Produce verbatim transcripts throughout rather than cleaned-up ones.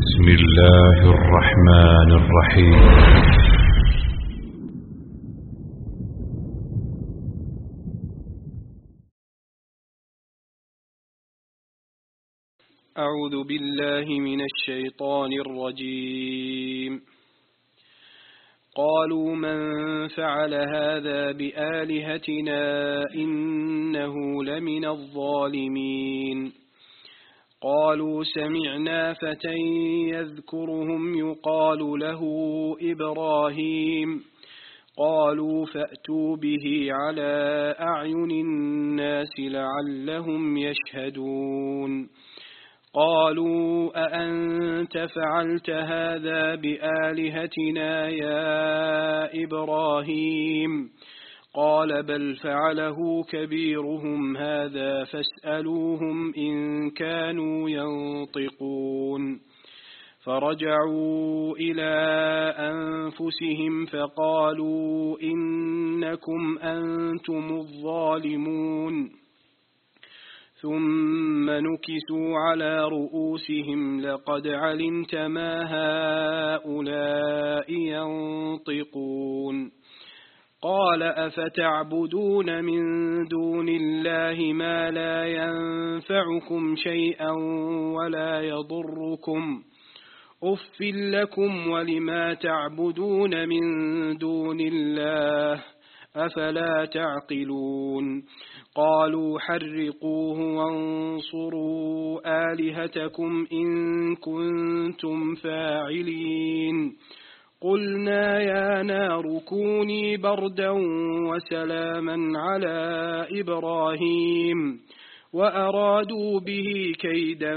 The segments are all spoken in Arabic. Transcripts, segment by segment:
بسم الله الرحمن الرحيم. أعوذ بالله من الشيطان الرجيم. قالوا من فعل هذا بآلهتنا إنه لمن الظالمين. قالوا سمعنا فتى يذكرهم يقال له إبراهيم. قالوا فأتوا به على أعين الناس لعلهم يشهدون. قالوا أأنت فعلت هذا بآلهتنا يا إبراهيم؟ قال بل فعله كبيرهم هذا فاسألوهم إن كانوا ينطقون. فرجعوا إلى أنفسهم فقالوا إنكم أنتم الظالمون. ثم نكسوا على رؤوسهم لقد علمت ما هؤلاء ينطقون. قال أفتعبدون من دون الله ما لا ينفعكم شيئا ولا يضركم أف لكم ولما تعبدون من دون الله أفلا تعقلون. قالوا حرقوه وانصروا آلهتكم إن كنتم فاعلين. قلنا يا نار كوني بردا وسلاما على إبراهيم وأرادوا به كيدا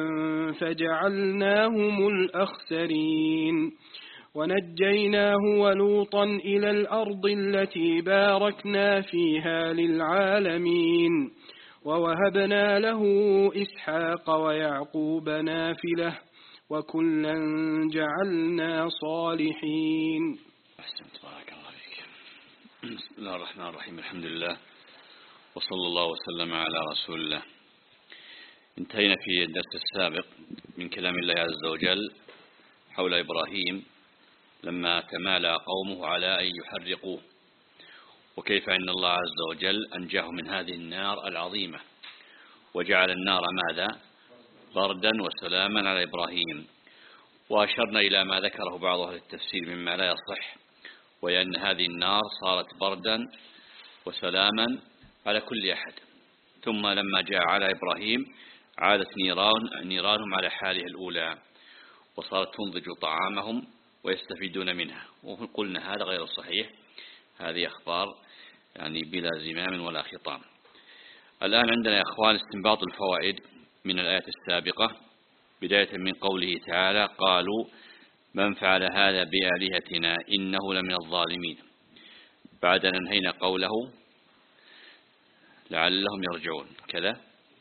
فجعلناهم الأخسرين. ونجيناه ولوطا إلى الأرض التي باركنا فيها للعالمين. ووهبنا له إسحاق ويعقوب نافلة وكلا جعلنا صالحين. أحسنت، بارك الله فيك. بسم الله الرحمن الرحيم. الحمد لله وصلى الله وسلم على رسول الله. انتهينا في الدرس السابق من كلام الله عز وجل حول إبراهيم لما تمالى قومه على أن يحرقوه، وكيف أن الله عز وجل أنجاه من هذه النار العظيمة وجعل النار ماذا؟ بردا وسلاما على إبراهيم. وأشرنا إلى ما ذكره بعض أهل التفسير مما لا يصح، وأن هذه النار صارت بردا وسلاما على كل أحد. ثم لما جاء على إبراهيم عادت نيران نيرانهم على حاله الأولى وصارت تنضج طعامهم ويستفيدون منها. وقلنا هذا غير صحيح، هذه أخبار يعني بلا زمام ولا خطام. الآن عندنا يا أخوان استنباط الفوائد من الآية السابقة، بداية من قوله تعالى قالوا من فعل هذا بآلهتنا إنه لمن الظالمين، بعد أن انهينا قوله لعلهم يرجعون كذا.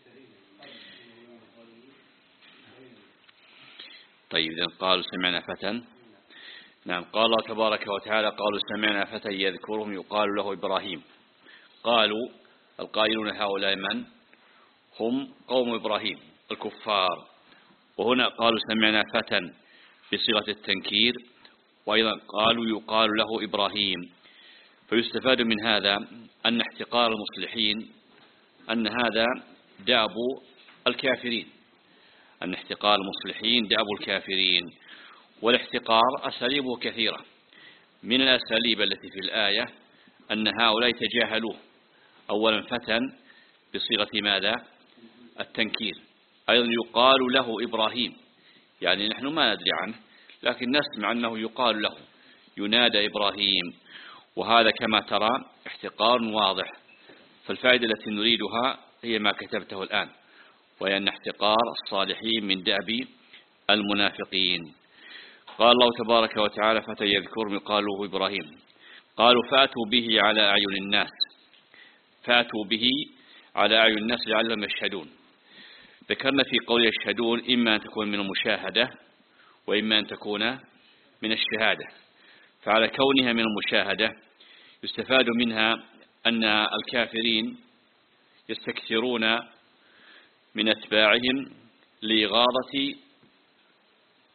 طيب إذن قالوا سمعنا فتى، نعم، قال الله تبارك وتعالى قالوا سمعنا فتى يذكرهم يقال له إبراهيم. قالوا القائلون هؤلاء من هم؟ قوم إبراهيم الكفار. وهنا قالوا سمعنا فتى بصيغة التنكير، وأيضا قالوا يقال له إبراهيم. فيستفاد من هذا أن احتقار المصلحين أن هذا دأب الكافرين، أن احتقار المصلحين دأب الكافرين. والاحتقار أساليبه كثيرة. من الأساليب التي في الآية أن هؤلاء تجاهلوه. أولا فتى بصيغة ماذا؟ التنكير. أيضا يقال له إبراهيم، يعني نحن ما ندري عنه لكن نسمع أنه يقال له، ينادى إبراهيم. وهذا كما ترى احتقار واضح. فالفائدة التي نريدها هي ما كتبته الآن، وهي أن احتقار الصالحين من دأب المنافقين. قال الله تبارك وتعالى فتى يذكرهم يقال له إبراهيم. قالوا فأتوا به على أعين الناس، فأتوا به على أعين الناس لعلهم يشهدون. ذكرنا في قول يشهدون إما أن تكون من المشاهدة وإما أن تكون من الشهادة. فعلى كونها من المشاهدة يستفاد منها أن الكافرين يستكثرون من أتباعهم لإغاظة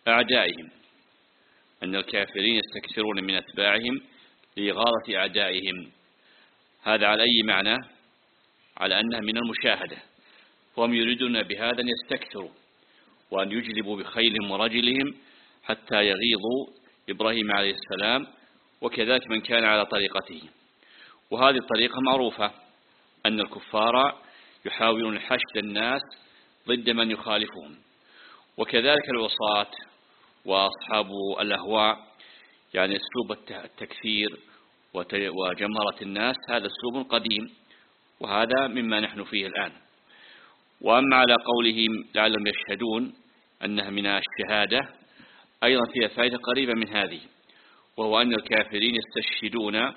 أعدائهم، أن الكافرين يستكثرون من أتباعهم لإغاظة أعدائهم. هذا على أي معنى؟ على أنها من المشاهدة، وهم يريدون بهذا أن يستكثروا وأن يجلبوا بخيلهم ورجلهم حتى يغيظوا إبراهيم عليه السلام، وكذلك من كان على طريقته. وهذه الطريقة معروفة، أن الكفار يحاولون حشد الناس ضد من يخالفهم، وكذلك العصاة وأصحاب الأهواء، يعني أسلوب التكفير وجمهرة الناس، هذا أسلوب قديم، وهذا مما نحن فيه الآن. وأما على قولهم لعلهم يشهدون أنها من الشهادة، أيضا فيها فائدة قريبة من هذه، وهو أن الكافرين يستشهدون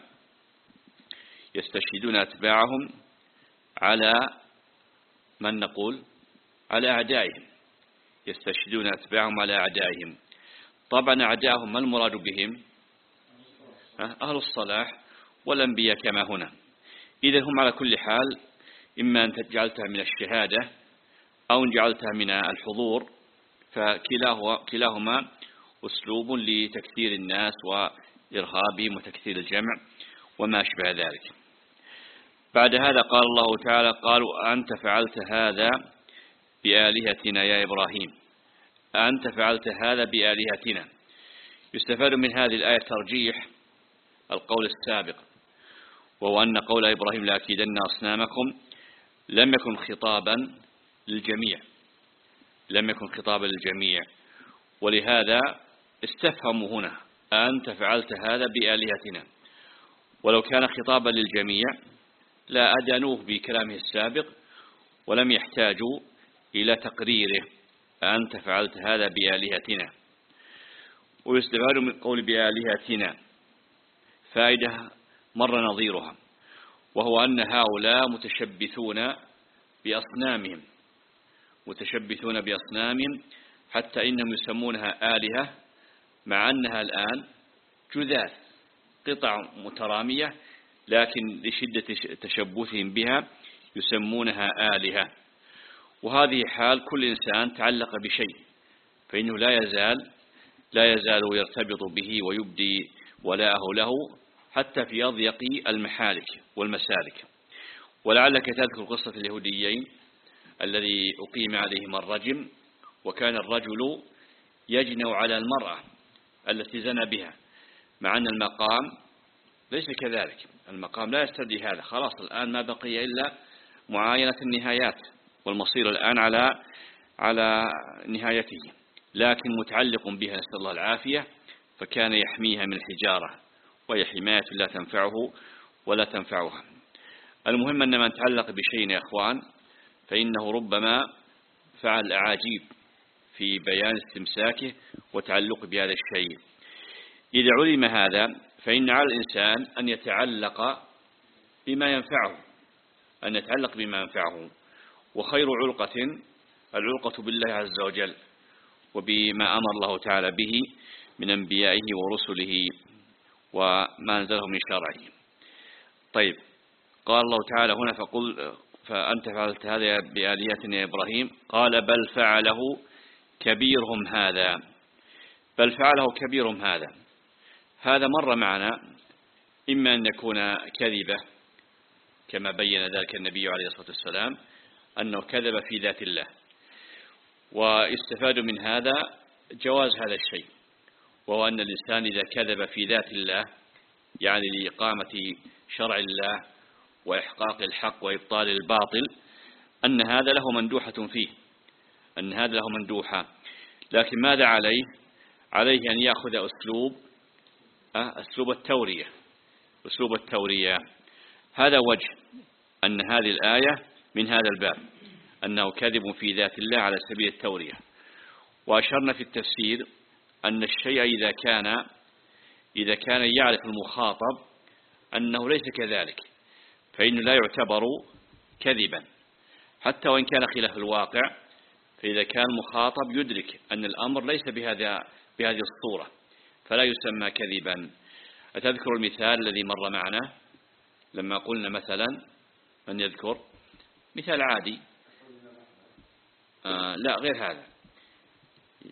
يستشهدون أتباعهم على من نقول على أعدائهم، يستشهدون أتباعهم على أعدائهم. طبعا أعدائهم ما المراد بهم؟ أهل الصلاح والأنبياء كما هنا. إذا هم على كل حال إما أن جعلتها من الشهادة أو أن جعلتها من الحضور، فكلاهما أسلوب لتكثير الناس وإرهابهم وتكثير الجمع وما أشبه ذلك. بعد هذا قال الله تعالى: قالوا أنت فعلت هذا بآلهتنا يا إبراهيم، أنت فعلت هذا بآلهتنا. يستفاد من هذه الآية ترجيح القول السابق، وهو أن قول إبراهيم لأكيدن أصنامكم لم يكن خطابا للجميع، لم يكن خطابا للجميع، ولهذا استفهموا هنا أنت فعلت هذا بآلهتنا. ولو كان خطابا للجميع لا أدانوه بكلامه السابق ولم يحتاجوا إلى تقريره أنت فعلت هذا بآلهتنا. ويستفاد من قول بآلهتنا فائدة مر نظيرها، وهو أن هؤلاء متشبثون بأصنامهم متشبثون بأصنامهم حتى إنهم يسمونها آلهة، مع أنها الآن جذاذ قطع مترامية، لكن لشدة تشبثهم بها يسمونها آلهة. وهذه حال كل إنسان تعلق بشيء، فإنه لا يزال لا يزال يرتبط به ويبدي ولاءه له حتى في أضيق المحالك والمسالك. ولعلك تذكر قصة اليهوديين الذي أقيم عليهم الرجم، وكان الرجل يجنو على المرأة التي زنى بها، مع أن المقام ليس كذلك، المقام لا يستدعي هذا. خلاص الآن ما بقي إلا معاينة النهايات، والمصير الآن على على نهايته، لكن متعلق بها نسأل الله العافية، فكان يحميها من الحجارة، وهي حماية لا تنفعه ولا تنفعها. المهم أن من تعلق بشيء يا إخوان فإنه ربما فعل أعاجيب في بيان استمساكه وتعلق بهذا الشيء. إذا علم هذا فإن على الإنسان أن يتعلق بما ينفعه أن يتعلق بما ينفعه وخير علقة العلقة بالله عز وجل وبما أمر الله تعالى به من أنبيائه ورسله وما أنزله من شرعه. طيب، قال الله تعالى هنا فقل فأنت فعلت هذا بآلهتنا يا إبراهيم، قال بل فعله كبيرهم هذا. بل فعله كبيرهم هذا، هذا مر معنا، إما أن يكون كذبة كما بين ذلك النبي عليه الصلاة والسلام أنه كذب في ذات الله، ويستفاد من هذا جواز هذا الشيء، وهو أن الإنسان إذا كذب في ذات الله يعني لإقامة شرع الله وإحقاق الحق وإبطال الباطل، أن هذا له مندوحة فيه أن هذا له مندوحة. لكن ماذا عليه؟ عليه أن يأخذ أسلوب أسلوب التورية أسلوب التورية هذا وجه أن هذه الآية من هذا الباب، أنه كذب في ذات الله على سبيل التورية. وأشرنا في التفسير أن الشيء إذا كان إذا كان يعرف المخاطب أنه ليس كذلك فإنه لا يعتبر كذبا حتى وإن كان خلاف الواقع. فإذا كان المخاطب يدرك أن الأمر ليس بهذا بهذه الصورة فلا يسمى كذبا. أتذكر المثال الذي مر معنا لما قلنا مثلا، من يذكر مثال عادي؟ آه لا غير هذا،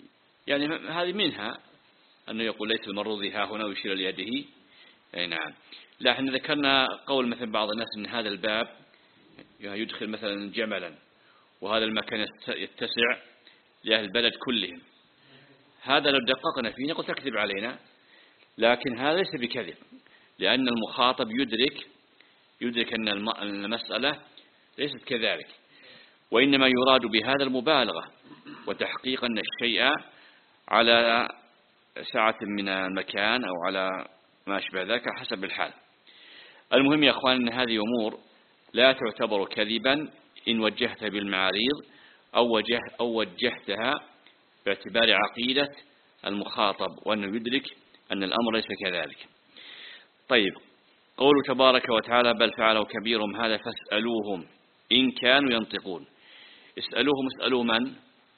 يعني هذه منها أنه يقول ليس المرضي ها هنا ويشير ليده. أي نعم. لا احنا ذكرنا قول مثل بعض الناس أن هذا الباب يدخل مثلا جملا وهذا المكان يتسع لأهل البلد كلهم. هذا لو دققنا فيه نقول تكذب علينا، لكن هذا ليس بكذب، لأن المخاطب يدرك يدرك أن المسألة ليست كذلك، وإنما يراد بهذا المبالغة وتحقيق أن الشيء على سعة من المكان أو على ما أشبه ذلك حسب الحال. المهم يا أخوان أن هذه أمور لا تعتبر كذبا إن وجهتها بالمعاريض أو, وجه أو وجهتها باعتبار عقيدة المخاطب وأنه يدرك أن الأمر ليس كذلك. طيب، قوله تبارك وتعالى بل فعلوا كبيرهم هذا فاسألوهم إن كانوا ينطقون. اسألوهم اسألوا من؟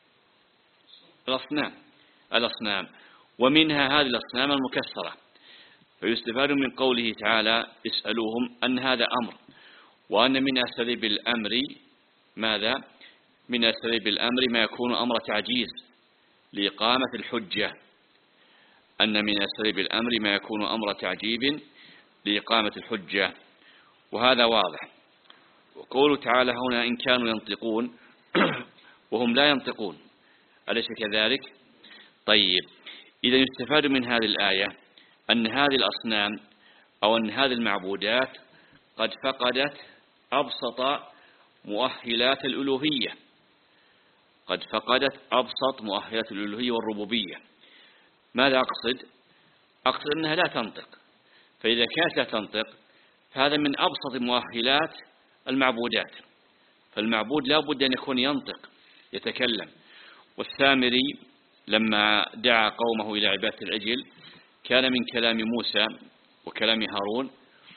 الأصنام الأصنام ومنها هذه الأصنام المكسرة. فيستفاد من قوله تعالى اسألوهم أن هذا أمر، وأن من أساليب الأمر ماذا؟ من أساليب الأمر ما يكون أمر تعجيز لإقامة الحجة، أن من أساليب الأمر ما يكون أمر تعجيب لإقامة الحجة، وهذا واضح. وقوله تعالى هنا إن كانوا ينطقون وهم لا ينطقون، أليس كذلك؟ طيب، إذا يستفاد من هذه الآية أن هذه الأصنام أو أن هذه المعبودات قد فقدت أبسط مؤهلات الألوهية، قد فقدت أبسط مؤهلات الألوهية والربوبية. ماذا أقصد؟ أقصد أنها لا تنطق، فإذا كانت لا تنطق فهذا من أبسط مؤهلات المعبودات، فالمعبود لا بد أن يكون ينطق يتكلم. والسامري لما دعا قومه إلى عبادة العجل كان من كلام موسى وكلام هارون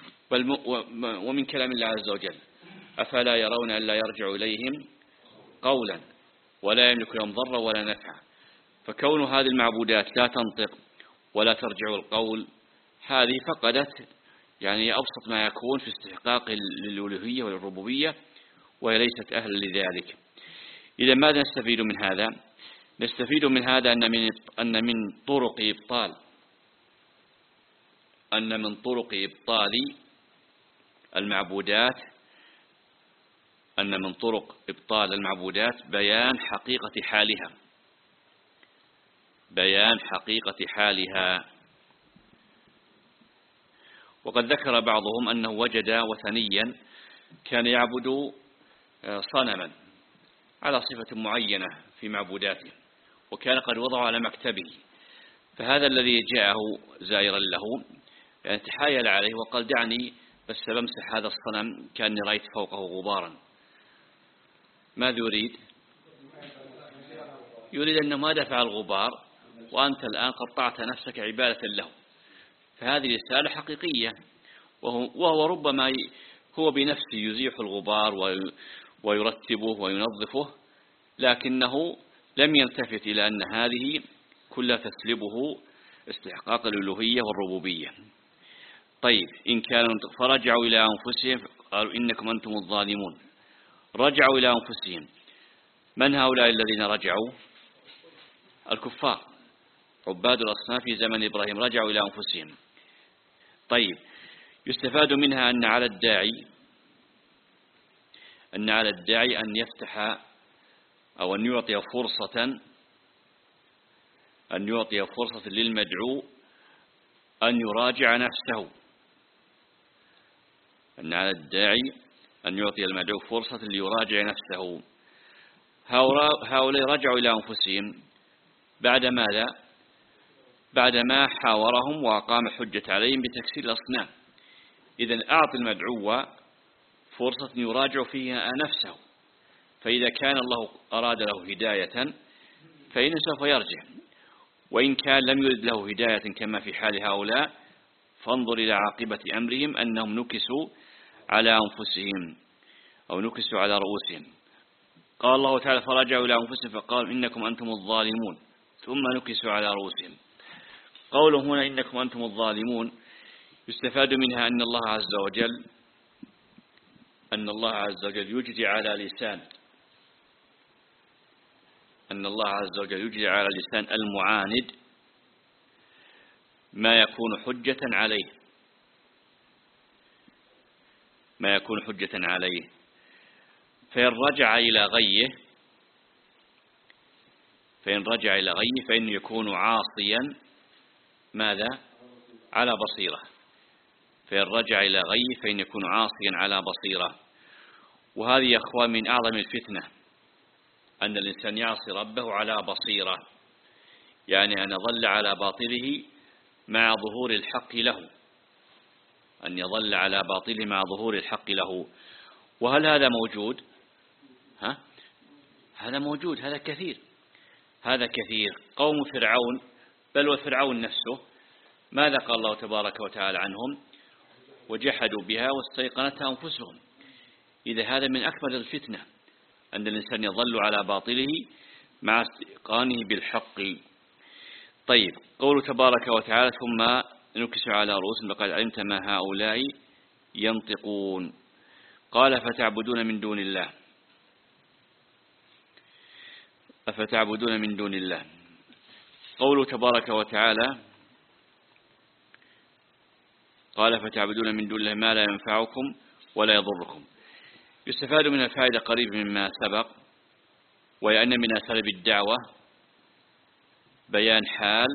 ومن كلام الله عز وجل أفلا يرون أن لا يرجع إليهم قولا ولا يملك لهم ضرا ولا نفعا. فكون هذه المعبودات لا تنطق ولا ترجع القول، هذه فقدت يعني أبسط ما يكون في استحقاق للألوهية والربوبية، وهي ليست أهلا لذلك. إذا ماذا نستفيد من هذا؟ نستفيد من هذا أن من أن من طرق إبطال أن من طرق إبطال المعبودات أن من طرق إبطال المعبودات بيان حقيقة حالها بيان حقيقة حالها. وقد ذكر بعضهم أنه وجد وثنيا كان يعبد صنما على صفة معينة في معبوداته، وكان قد وضعه على مكتبه، فهذا الذي جاءه زائرا له يعني تحايل عليه وقال دعني بس بمسح هذا الصنم كأني رأيت فوقه غبارا. ماذا يريد؟ يريد أنه ما دفع الغبار وأنت الآن قطعت نفسك عبادة له. فهذه رسالة حقيقية، وهو ربما هو بنفسه يزيح الغبار ويرتبه وينظفه، لكنه لم يلتفت إلى أن هذه كلها تسلبه استحقاق الألوهية والربوبية. طيب، إن كانوا فرجعوا إلى أنفسهم قالوا إنكم أنتم الظالمون. رجعوا إلى أنفسهم، من هؤلاء الذين رجعوا؟ الكفار عباد الأصنام في زمن إبراهيم رجعوا إلى أنفسهم. طيب، يستفاد منها أن على الداعي أن على الداعي أن يفتح أو أن يعطي فرصة أن يعطي فرصة للمدعو أن يراجع نفسه. أن على الداعي أن يعطي المدعو فرصة ليراجع نفسه. هؤلاء رجعوا إلى أنفسهم بعد ماذا؟ بعدما حاورهم وأقام حجة عليهم بتكسير الأصنام. إذن أعطي المدعو فرصة يراجع فيها نفسه، فإذا كان الله أراد له هداية فإنه سوف يرجع، وإن كان لم يرد له هداية كما في حال هؤلاء فانظر إلى عاقبة أمرهم أنهم نكسوا على أنفسهم أو نكسوا على رؤوسهم. قال الله تعالى فرجعوا إلى أنفسهم فقالوا إنكم أنتم الظالمون ثم نكسوا على رؤوسهم. قوله هنا إنكم أنتم الظالمون يستفاد منها أن الله عز وجل أن الله عز وجل يجري على لسان أن الله عز وجل يجري على لسان المعاند ما يكون حجة عليه ما يكون حجة عليه فإن رجع إلى غيه فإن رجع إلى غيه فإنه يكون عاصيا ماذا؟ على بصيرة. فإن رجع إلى غيه فإن يكون عاصيا على بصيرة. وهذه يا أخوان من أعظم الفتنة، أن الإنسان يعصي ربه على بصيرة، يعني أن يظل على باطله مع ظهور الحق له أن يظل على باطله مع ظهور الحق له. وهل هذا موجود؟ ها؟ هذا موجود، هذا كثير هذا كثير. قوم فرعون، بل وفرعون نفسه، ماذا قال الله تبارك وتعالى عنهم؟ وجحدوا بها واستيقنتها أنفسهم. إذا هذا من أكبر الفتنة، أن الإنسان يظل على باطله مع استيقانه بالحق. طيب، قوله تبارك وتعالى ثم نكس على رؤوسهم لقد علمت ما هؤلاء ينطقون. قال فتعبدون من دون الله أفتعبدون من دون الله. قوله تبارك وتعالى قال فتعبدون من دون الله ما لا ينفعكم ولا يضركم. يستفاد من الفائدة قريب مما سبق، وهي أن من أساليب الدعوة بيان حال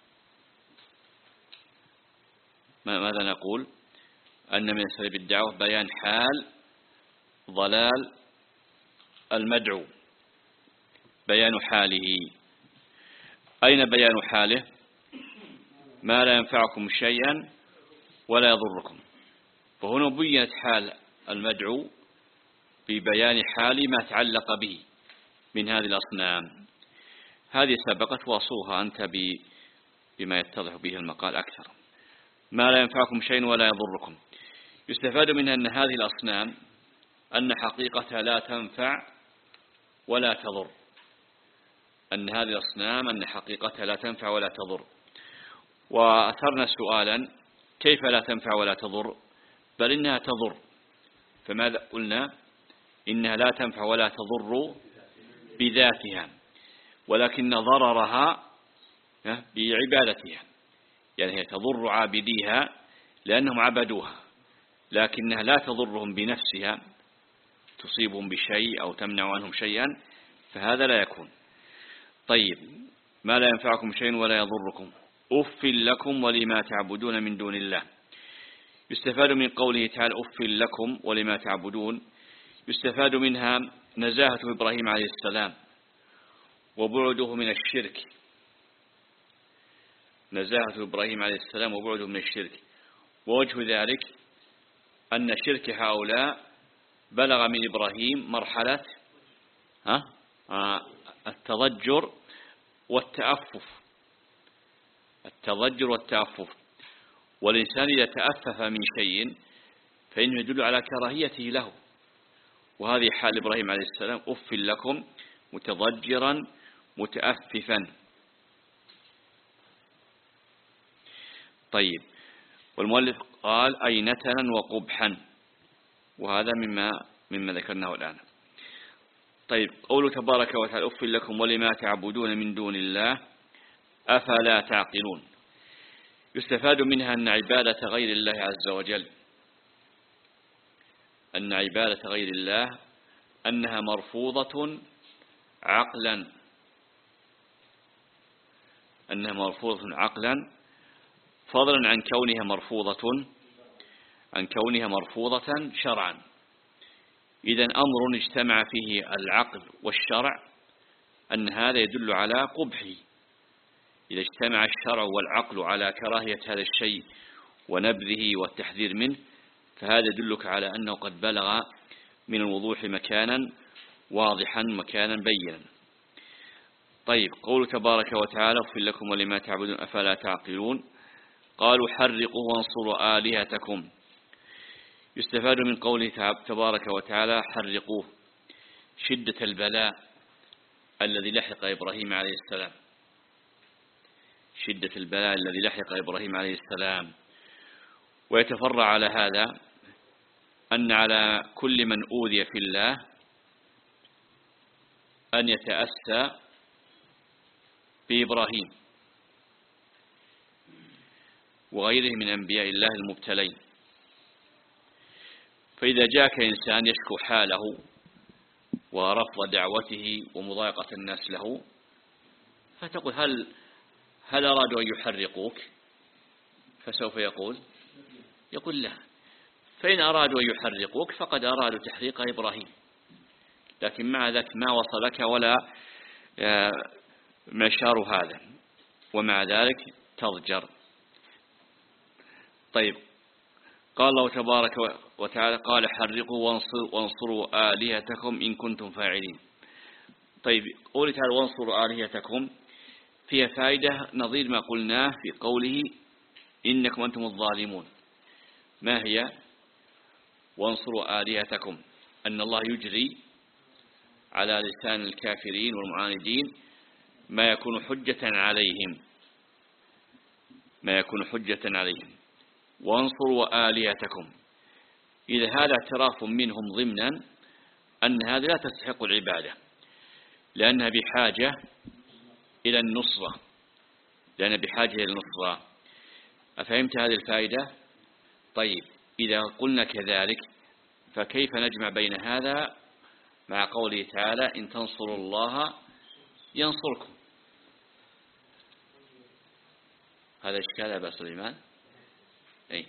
ماذا نقول أن من أساليب الدعوة بيان حال ضلال المدعو، بيان حاله. أين بيان حاله؟ ما لا ينفعكم شيئا ولا يضركم. فهنا بينت حال المدعو ببيان حال ما تعلق به من هذه الأصنام. هذه سبقت واصوها أنت بما يتضح به المقال أكثر. ما لا ينفعكم شيء ولا يضركم. يستفاد منها أن هذه الأصنام أن حقيقتها لا تنفع ولا تضر أن هذه الأصنام أن حقيقتها لا تنفع ولا تضر. وأثرنا سؤالا: كيف لا تنفع ولا تضر؟ بل إنها تضر. فماذا قلنا؟ إنها لا تنفع ولا تضر بذاتها، ولكن ضررها بعبادتها، يعني هي تضر عابديها لأنهم عبدوها، لكنها لا تضرهم بنفسها تصيبهم بشيء أو تمنع عنهم شيئا، فهذا لا يكون. طيب، ما لا ينفعكم شيء ولا يضركم أف لكم ولما تعبدون من دون الله. يستفاد من قوله تعالى أف لكم ولما تعبدون، يستفاد منها نزاهة إبراهيم عليه السلام وبعده من الشرك نزاهة إبراهيم عليه السلام وبعده من الشرك. ووجه ذلك أن شرك هؤلاء بلغ من إبراهيم مرحلة ها التضجر والتأفف التضجر والتأفف. والإنسان إذا تأفف من شيء فإنه يدل على كراهيته له، وهذه حال إبراهيم عليه السلام: أف لكم متضجرا متأففا. طيب، والمؤلف قال أي نتنا وقبحا، وهذا مما مما ذكرناه الآن. طيب، قوله تبارك وتعالى أف لكم ولما تعبدون من دون الله أفلا تعقلون. يستفاد منها أن عبادة غير الله عز وجل أن عبادة غير الله أنها مرفوضة عقلا أنها مرفوضة عقلا فضلا عن كونها مرفوضة عن كونها مرفوضة شرعا. إذا أمر اجتمع فيه العقل والشرع أن هذا يدل على قبحه. إذا اجتمع الشرع والعقل على كراهية هذا الشيء ونبذه والتحذير منه، فهذا يدلك على أنه قد بلغ من الوضوح مكانا واضحا مكانا بينا. طيب، قول تبارك وتعالى اغفر لكم ولما تعبدون أفلا تعقلون. قالوا حرقوا وانصروا آلهتكم. يستفاد من قوله تبارك وتعالى حرقوه شدة البلاء الذي لحق إبراهيم عليه السلام شدة البلاء الذي لحق إبراهيم عليه السلام. ويتفرع على هذا أن على كل من أوذي في الله أن يتأسى بإبراهيم وغيره من أنبياء الله المبتلين. فإذا جاءك إنسان يشكو حاله ورفض دعوته ومضايقة الناس له، فتقول هل هل أرادوا أن يحرقوك؟ فسوف يقول يقول لا. فإن أرادوا أن يحرقوك فقد أرادوا تحريق إبراهيم، لكن مع ذلك ما وصلك ولا مشار هذا، ومع ذلك تضجر. طيب، قال الله تبارك وتعالى قال حرقوا وانصروا آلهتكم إن كنتم فاعلين. طيب، قوله تعالى وانصروا آلهتكم فيها فائدة نظير ما قلناه في قوله إنكم أنتم الظالمون. ما هي؟ وانصروا آلهتكم، أن الله يجري على لسان الكافرين والمعاندين ما يكون حجة عليهم ما يكون حجة عليهم وانصروا آلهتكم. إذا هذا اعتراف منهم ضمنا أن هذه لا تستحق العبادة، لأنها بحاجة إلى النصرة لأنها بحاجة إلى النصرة. أفهمت هذه الفائدة؟ طيب، إذا قلنا كذلك فكيف نجمع بين هذا مع قوله تعالى إن تنصروا الله ينصركم؟ هذا إشكال يا أبا سليمان. أي،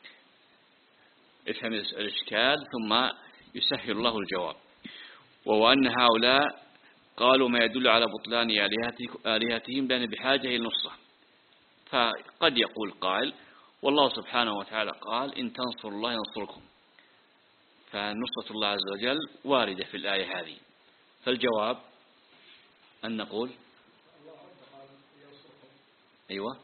افهم الإشكال ثم يسهل الله الجواب. وهو أن هؤلاء قالوا ما يدل على بطلان آلهتهم لأن بحاجة إلى النصرة. فقد يقول قائل والله سبحانه وتعالى قال إن تنصروا الله ينصركم، فنصرة الله عز وجل واردة في الآية هذه. فالجواب أن نقول أيوة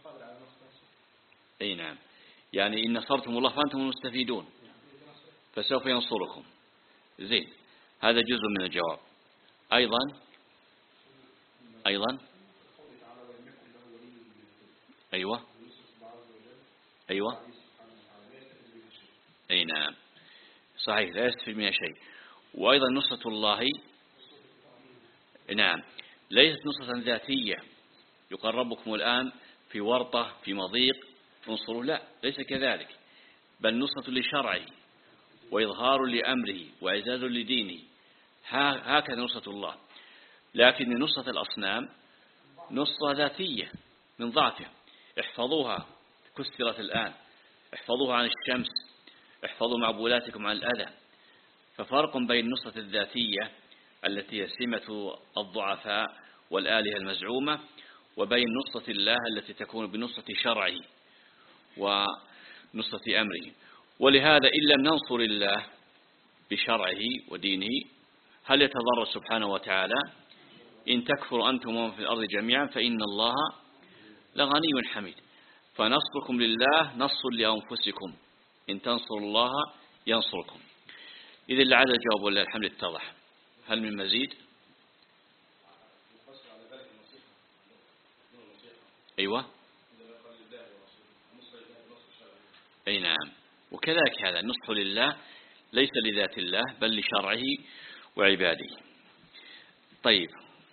أي نعم، يعني إن نصرتم الله فأنتم المستفيدون فسوف ينصركم. زين، هذا جزء من الجواب. أيضا أيضا أيوة أيوة أي نعم صحيح، لا يستفيد منها شيء. وأيضا نصرة الله نعم ليست نصرة ذاتية، يقال ربكم الآن في ورطة في مضيق انصروا، لا، ليس كذلك، بل نصرة لشرعه وإظهار لأمره وإعزاز لدينه، هكذا نصرة الله. لكن نصرة الأصنام نصرة ذاتية من ضعفه، احفظوها كسرت الآن، احفظوها عن الشمس، احفظوا معبولاتكم عن الأذى. ففرق بين النصرة الذاتية التي هي سمة الضعفاء والآلهة المزعومة، وبين نصرة الله التي تكون بنصرة شرعه ونصرة أمره. ولهذا إن لم ننصر الله بشرعه ودينه هل يتضرر سبحانه وتعالى؟ إن تكفروا أنتم ومن في الأرض جميعا فإن الله لغني حميد. فنصركم لله نصر لأنفسكم، إن تنصروا الله ينصركم. إذن لعل الجواب والله الحمد اتضح. هل من مزيد؟ أيوة أي نعم، وكذلك هذا النصح لله ليس لذات الله بل لشرعه وعباده. طيب،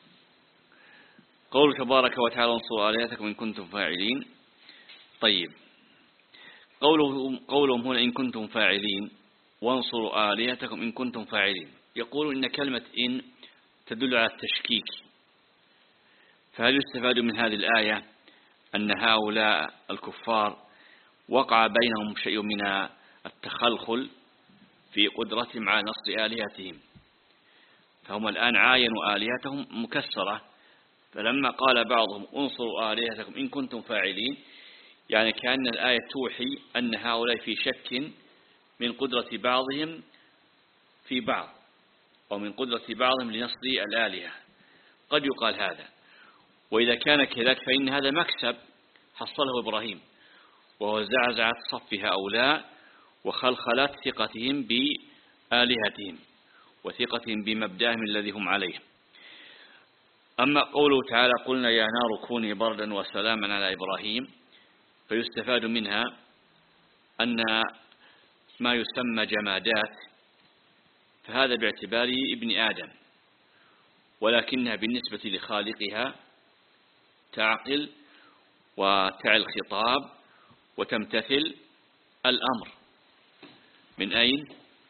قول تبارك وتعالى انصروا آلهتكم إن كنتم فاعلين. طيب، قولهم, قولهم هنا إن كنتم فاعلين وانصروا آلهتكم إن كنتم فاعلين، يقولون إن كلمة إن تدل على التشكيك. فهل يستفاد من هذه الآية أن هؤلاء الكفار وقع بينهم شيء من التخلخل في قدرتهم على نصر آلهتهم؟ فهم الآن عاينوا آلهتهم مكسرة، فلما قال بعضهم انصروا آلهتكم إن كنتم فاعلين، يعني كأن الآية توحي أن هؤلاء في شك من قدرة بعضهم في بعض، أو من قدرة بعضهم لنصر الآلهة. قد يقال هذا، وإذا كان كذلك فإن هذا مكسب حصله إبراهيم، وهو زعزعة صف هؤلاء وخلخلت ثقتهم بآلهتهم وثقتهم بمبدأهم الذي هم عليه. أما قوله تعالى قلنا يا نار كوني بردا وسلاما على إبراهيم، فيستفاد منها أن ما يسمى جمادات فهذا باعتباره ابن آدم، ولكنها بالنسبة لخالقها تعقل وتعي الخطاب وتمتثل الأمر. من أين؟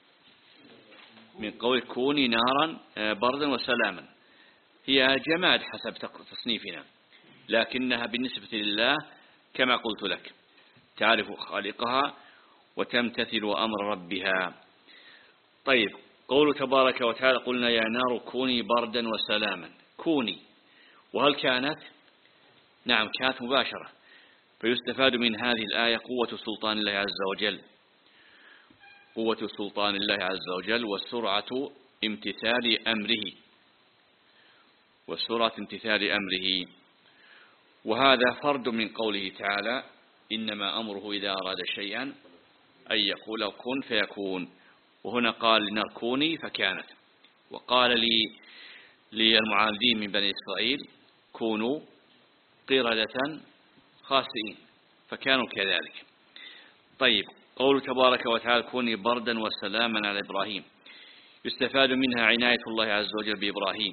من قول كوني نارا بردا وسلاما. هي جماد حسب تصنيفنا، لكنها بالنسبة لله كما قلت لك تعرف خالقها وتمتثل أمر ربها. طيب، قول تبارك وتعالى قلنا يا نار كوني بردا وسلاما. كوني، وهل كانت؟ نعم كانت مباشرة. فيستفاد من هذه الآية قوة سلطان الله عز وجل، قوة سلطان الله عز وجل وسرعة امتثال أمره، وسرعة امتثال أمره. وهذا فرد من قوله تعالى إنما أمره إذا أراد شيئا أن يقول كن فيكون. وهنا قال لنار كوني فكانت، وقال لي للمعاندين من بني إسرائيل كونوا قردة خاسئين فكانوا كذلك. طيب، قول تبارك وتعالى كوني بردا وسلاما على إبراهيم، يستفاد منها عناية الله عز وجل بإبراهيم،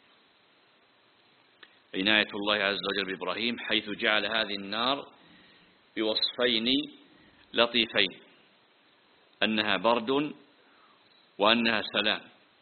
عناية الله عز وجل بإبراهيم، حيث جعل هذه النار بوصفين لطيفين، أنها برد وأنها سلام.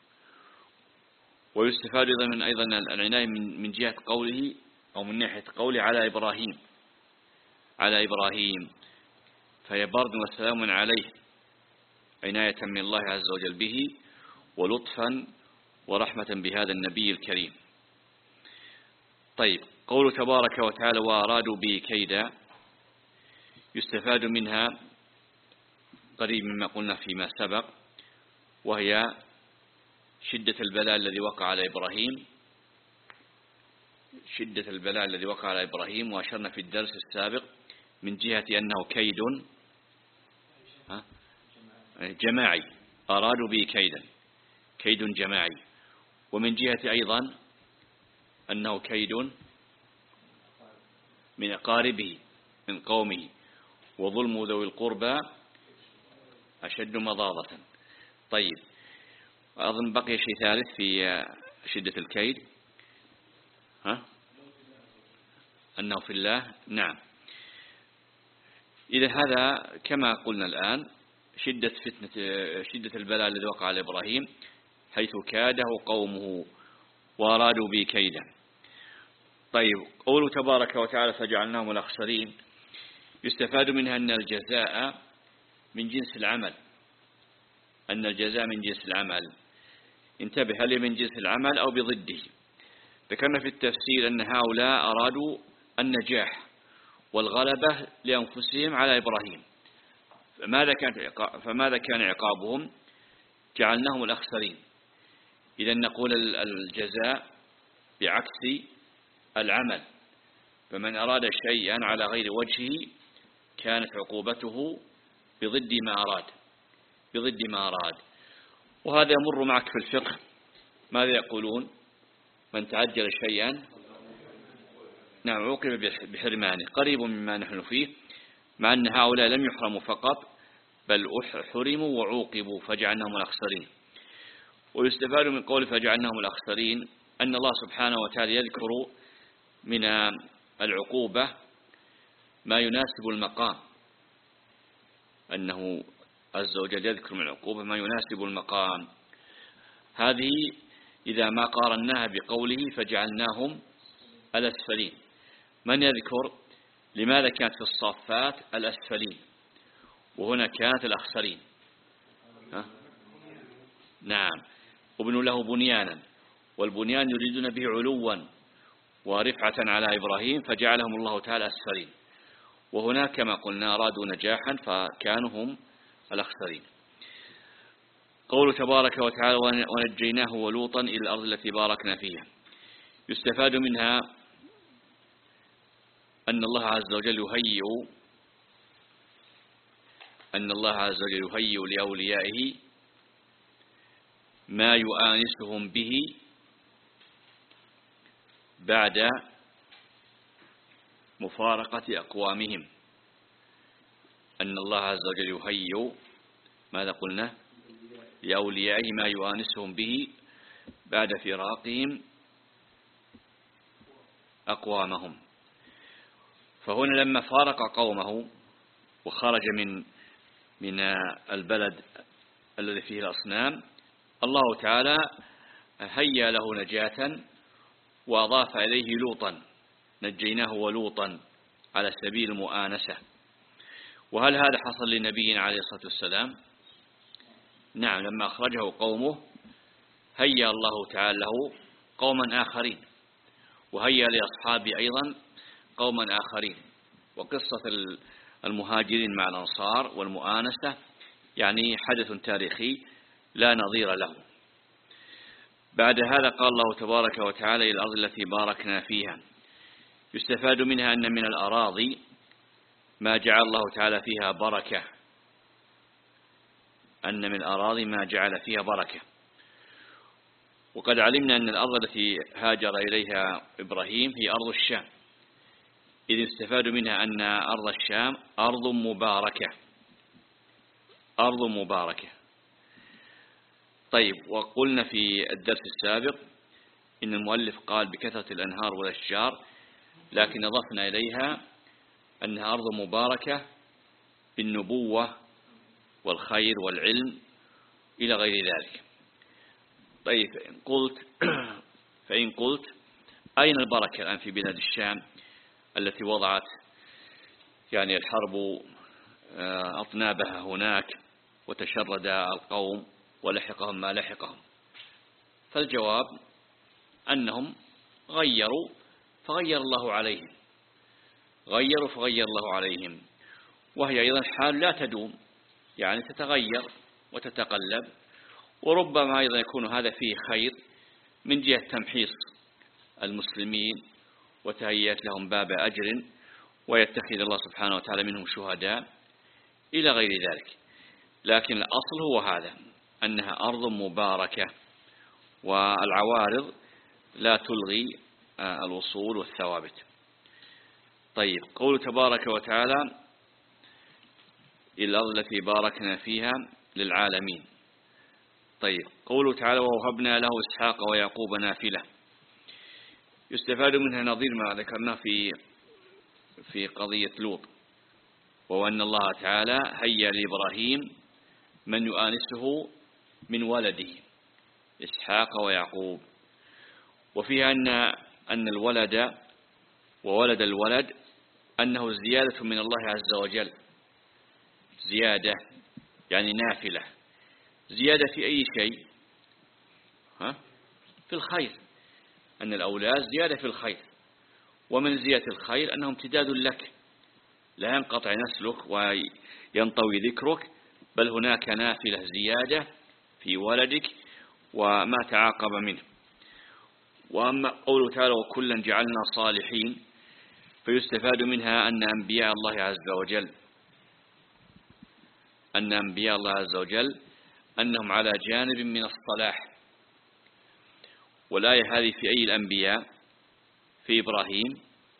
ويستفاد من أيضا العناية من جهة قوله أو من ناحية قوله على إبراهيم، على إبراهيم، فهي برد وسلام عليه، عناية من الله عز وجل به ولطفا ورحمة بهذا النبي الكريم. طيب، قول تبارك وتعالى وأرادوا به كيدا، يستفاد منها قريب مما قلنا فيما سبق، وهي شدة البلاء الذي وقع على إبراهيم، شدة البلاء الذي وقع على إبراهيم. وأشرنا في الدرس السابق من جهة أنه كيد جماعي، أرادوا به كيدا، كيد جماعي. ومن جهة أيضا أنه كيد من أقاربه من قومه، وظلم ذوي القربى أشد مضاضة. طيب، أظن بقي شيء ثالث في شدة الكيد، ها؟ أنه في الله. نعم، إذا هذا كما قلنا الآن شدة فتنة شدة البلاء الذي وقع على إبراهيم، حيث كاده قومه وأرادوا به كيدا. طيب، قوله تبارك وتعالى فجعلناهم الأخسرين، يستفاد منها أن الجزاء من جنس العمل، أن الجزاء من جنس العمل. انتبه، هل من جنس العمل أو بضده؟ ذكرنا في التفسير أن هؤلاء أرادوا النجاح والغلبة لأنفسهم على إبراهيم، فماذا كان فماذا كان عقابهم؟ جعلناهم الأخسرين. إذا نقول الجزاء بعكس العمل، فمن أراد شيئا على غير وجهه كانت عقوبته بضد ما أراد، بضد ما أراد. وهذا يمر معك في الفقه، ماذا يقولون؟ من تعجل شيئا نعم عوقب بحرمانه، قريب مما نحن فيه، مع أن هؤلاء لم يحرموا فقط بل حرموا وعوقبوا فجعلناهم الأخسرين. ويستفاد من قول فجعلناهم الأخسرين أن الله سبحانه وتعالى يذكر من العقوبة ما يناسب المقام، أنه عز وجل يذكر من العقوبة ما يناسب المقام. هذه إذا ما قارناها بقوله فجعلناهم الأسفلين. من يذكر لماذا كانت في الصافات الأسفلين وهنا كانت الأخسرين؟ ها؟ نعم، وبنوا له بنيانا، والبنيان يريدون به علوا ورفعة على إبراهيم فجعلهم الله تعالى أسفلين، وهناك كما قلنا أرادوا نجاحا فكانوا هم الأخسرين. قول تبارك وتعالى ونجيناه ولوطا إلى الأرض التي باركنا فيها، يستفاد منها أن الله عز وجل يهيئ أن الله عز وجل يهيئ لأوليائه ما يؤانسهم به بعد مفارقة أقوامهم. أن الله عز وجل يهيئ ماذا قلنا لأوليائه ما يؤانسهم به بعد فراقهم أقوامهم. فهنا لما فارق قومه وخرج من من البلد الذي فيه الأصنام، الله تعالى هيا له نجاة وأضاف إليه لوطا، نجيناه ولوطا على سبيل المؤانسة. وهل هذا حصل لنبينا عليه الصلاة والسلام؟ نعم، لما أخرجه قومه هيا الله تعالى له قوما آخرين، وهيا لأصحابه أيضا قوما آخرين. وقصة المهاجرين مع الأنصار والمؤانسة يعني حدث تاريخي لا نظير له. بعد هذا قال الله تبارك وتعالى: إلى الأرض التي باركنا فيها. يستفاد منها أن من الأراضي ما جعل الله تعالى فيها بركة، أن من الأراضي ما جعل فيها بركة. وقد علمنا أن الأرض التي هاجر إليها إبراهيم هي أرض الشام، إذ يستفاد منها أن أرض الشام أرض مباركة، أرض مباركة. طيب، وقلنا في الدرس السابق إن المؤلف قال بكثرة الأنهار والأشجار، لكن أضفنا إليها أنها أرض مباركة بالنبوة والخير والعلم إلى غير ذلك. طيب، فإن قلت فإن قلت أين البركة الآن في بلاد الشام التي وضعت يعني الحرب أطنابها هناك وتشرد القوم ولحقهم ما لحقهم؟ فالجواب أنهم غيروا فغير الله عليهم، غيروا فغير الله عليهم. وهي أيضا حال لا تدوم، يعني تتغير وتتقلب. وربما أيضا يكون هذا فيه خير من جهة تمحيص المسلمين وتهيئة لهم باب أجر، ويتخذ الله سبحانه وتعالى منهم شهداء إلى غير ذلك. لكن الأصل هو هذا، أنها أرض مباركة، والعوارض لا تلغي الوصول والثوابت. طيب، قول تبارك وتعالى: إلى الأرض التي باركنا فيها للعالمين. طيب، قوله تعالى: ووهبنا له إسحاق ويعقوب نافلة. يستفاد منها نظير ما ذكرنا في في قضية لوط، وهو أن الله تعالى هيا لإبراهيم من يؤانسه من ولده إسحاق ويعقوب. وفيها أن أن الولد وولد الولد أنه زيادة من الله عز وجل، زيادة يعني نافلة. زيادة في أي شيء؟ ها؟ في الخير، أن الأولاد زيادة في الخير. ومن زيادة الخير أنه امتداد لك، لا ينقطع نسلك وينطوي ذكرك، بل هناك نافلة زيادة في ولدك وما تعاقب منه. وأما قوله تعالى: وكلا جعلنا صالحين، فيستفاد منها أن أنبياء الله عز وجل أن أنبياء الله عز وجل أنهم على جانب من الصلاح. والآية هذه في أي الأنبياء؟ في إبراهيم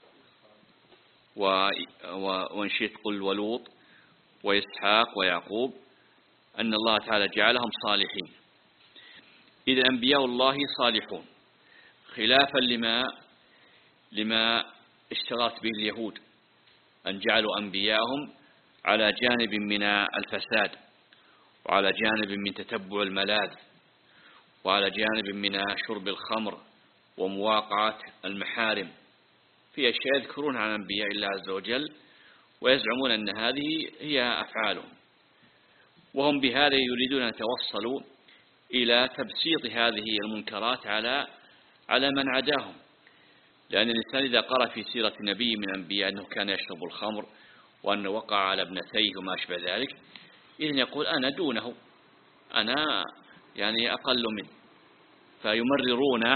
وإن شئت قل ولوط وإسحاق ويعقوب، أن الله تعالى جعلهم صالحين. إذا أنبياء الله صالحون، خلافا لما لما اشتغلت به اليهود، أن جعلوا أنبياءهم على جانب من الفساد، وعلى جانب من تتبع الملاذ، وعلى جانب من شرب الخمر ومواقعة المحارم، في أشياء يذكرون عن أنبياء الله عز وجل ويزعمون أن هذه هي أفعالهم، وهم بهذا يريدون أن يتوصلوا إلى تبسيط هذه المنكرات على على من عداهم. لأن الإنسان إذا قرأ في سيرة نبي من الأنبياء أنه كان يشرب الخمر وأنه وقع على ابنتيه وما أشبه ذلك، إذن يقول أنا دونه، أنا يعني أقل منه، فيمررون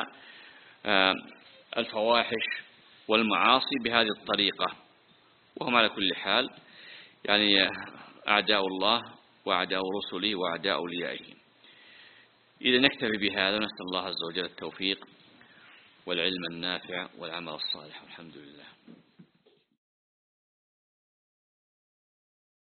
الفواحش والمعاصي بهذه الطريقة، وهم على كل حال يعني أعداء الله وأعداء رسله وأعداء أوليائه. إذا نكتفي بهذا، نسأل الله عز وجل التوفيق والعلم النافع والعمل الصالح، والحمد لله.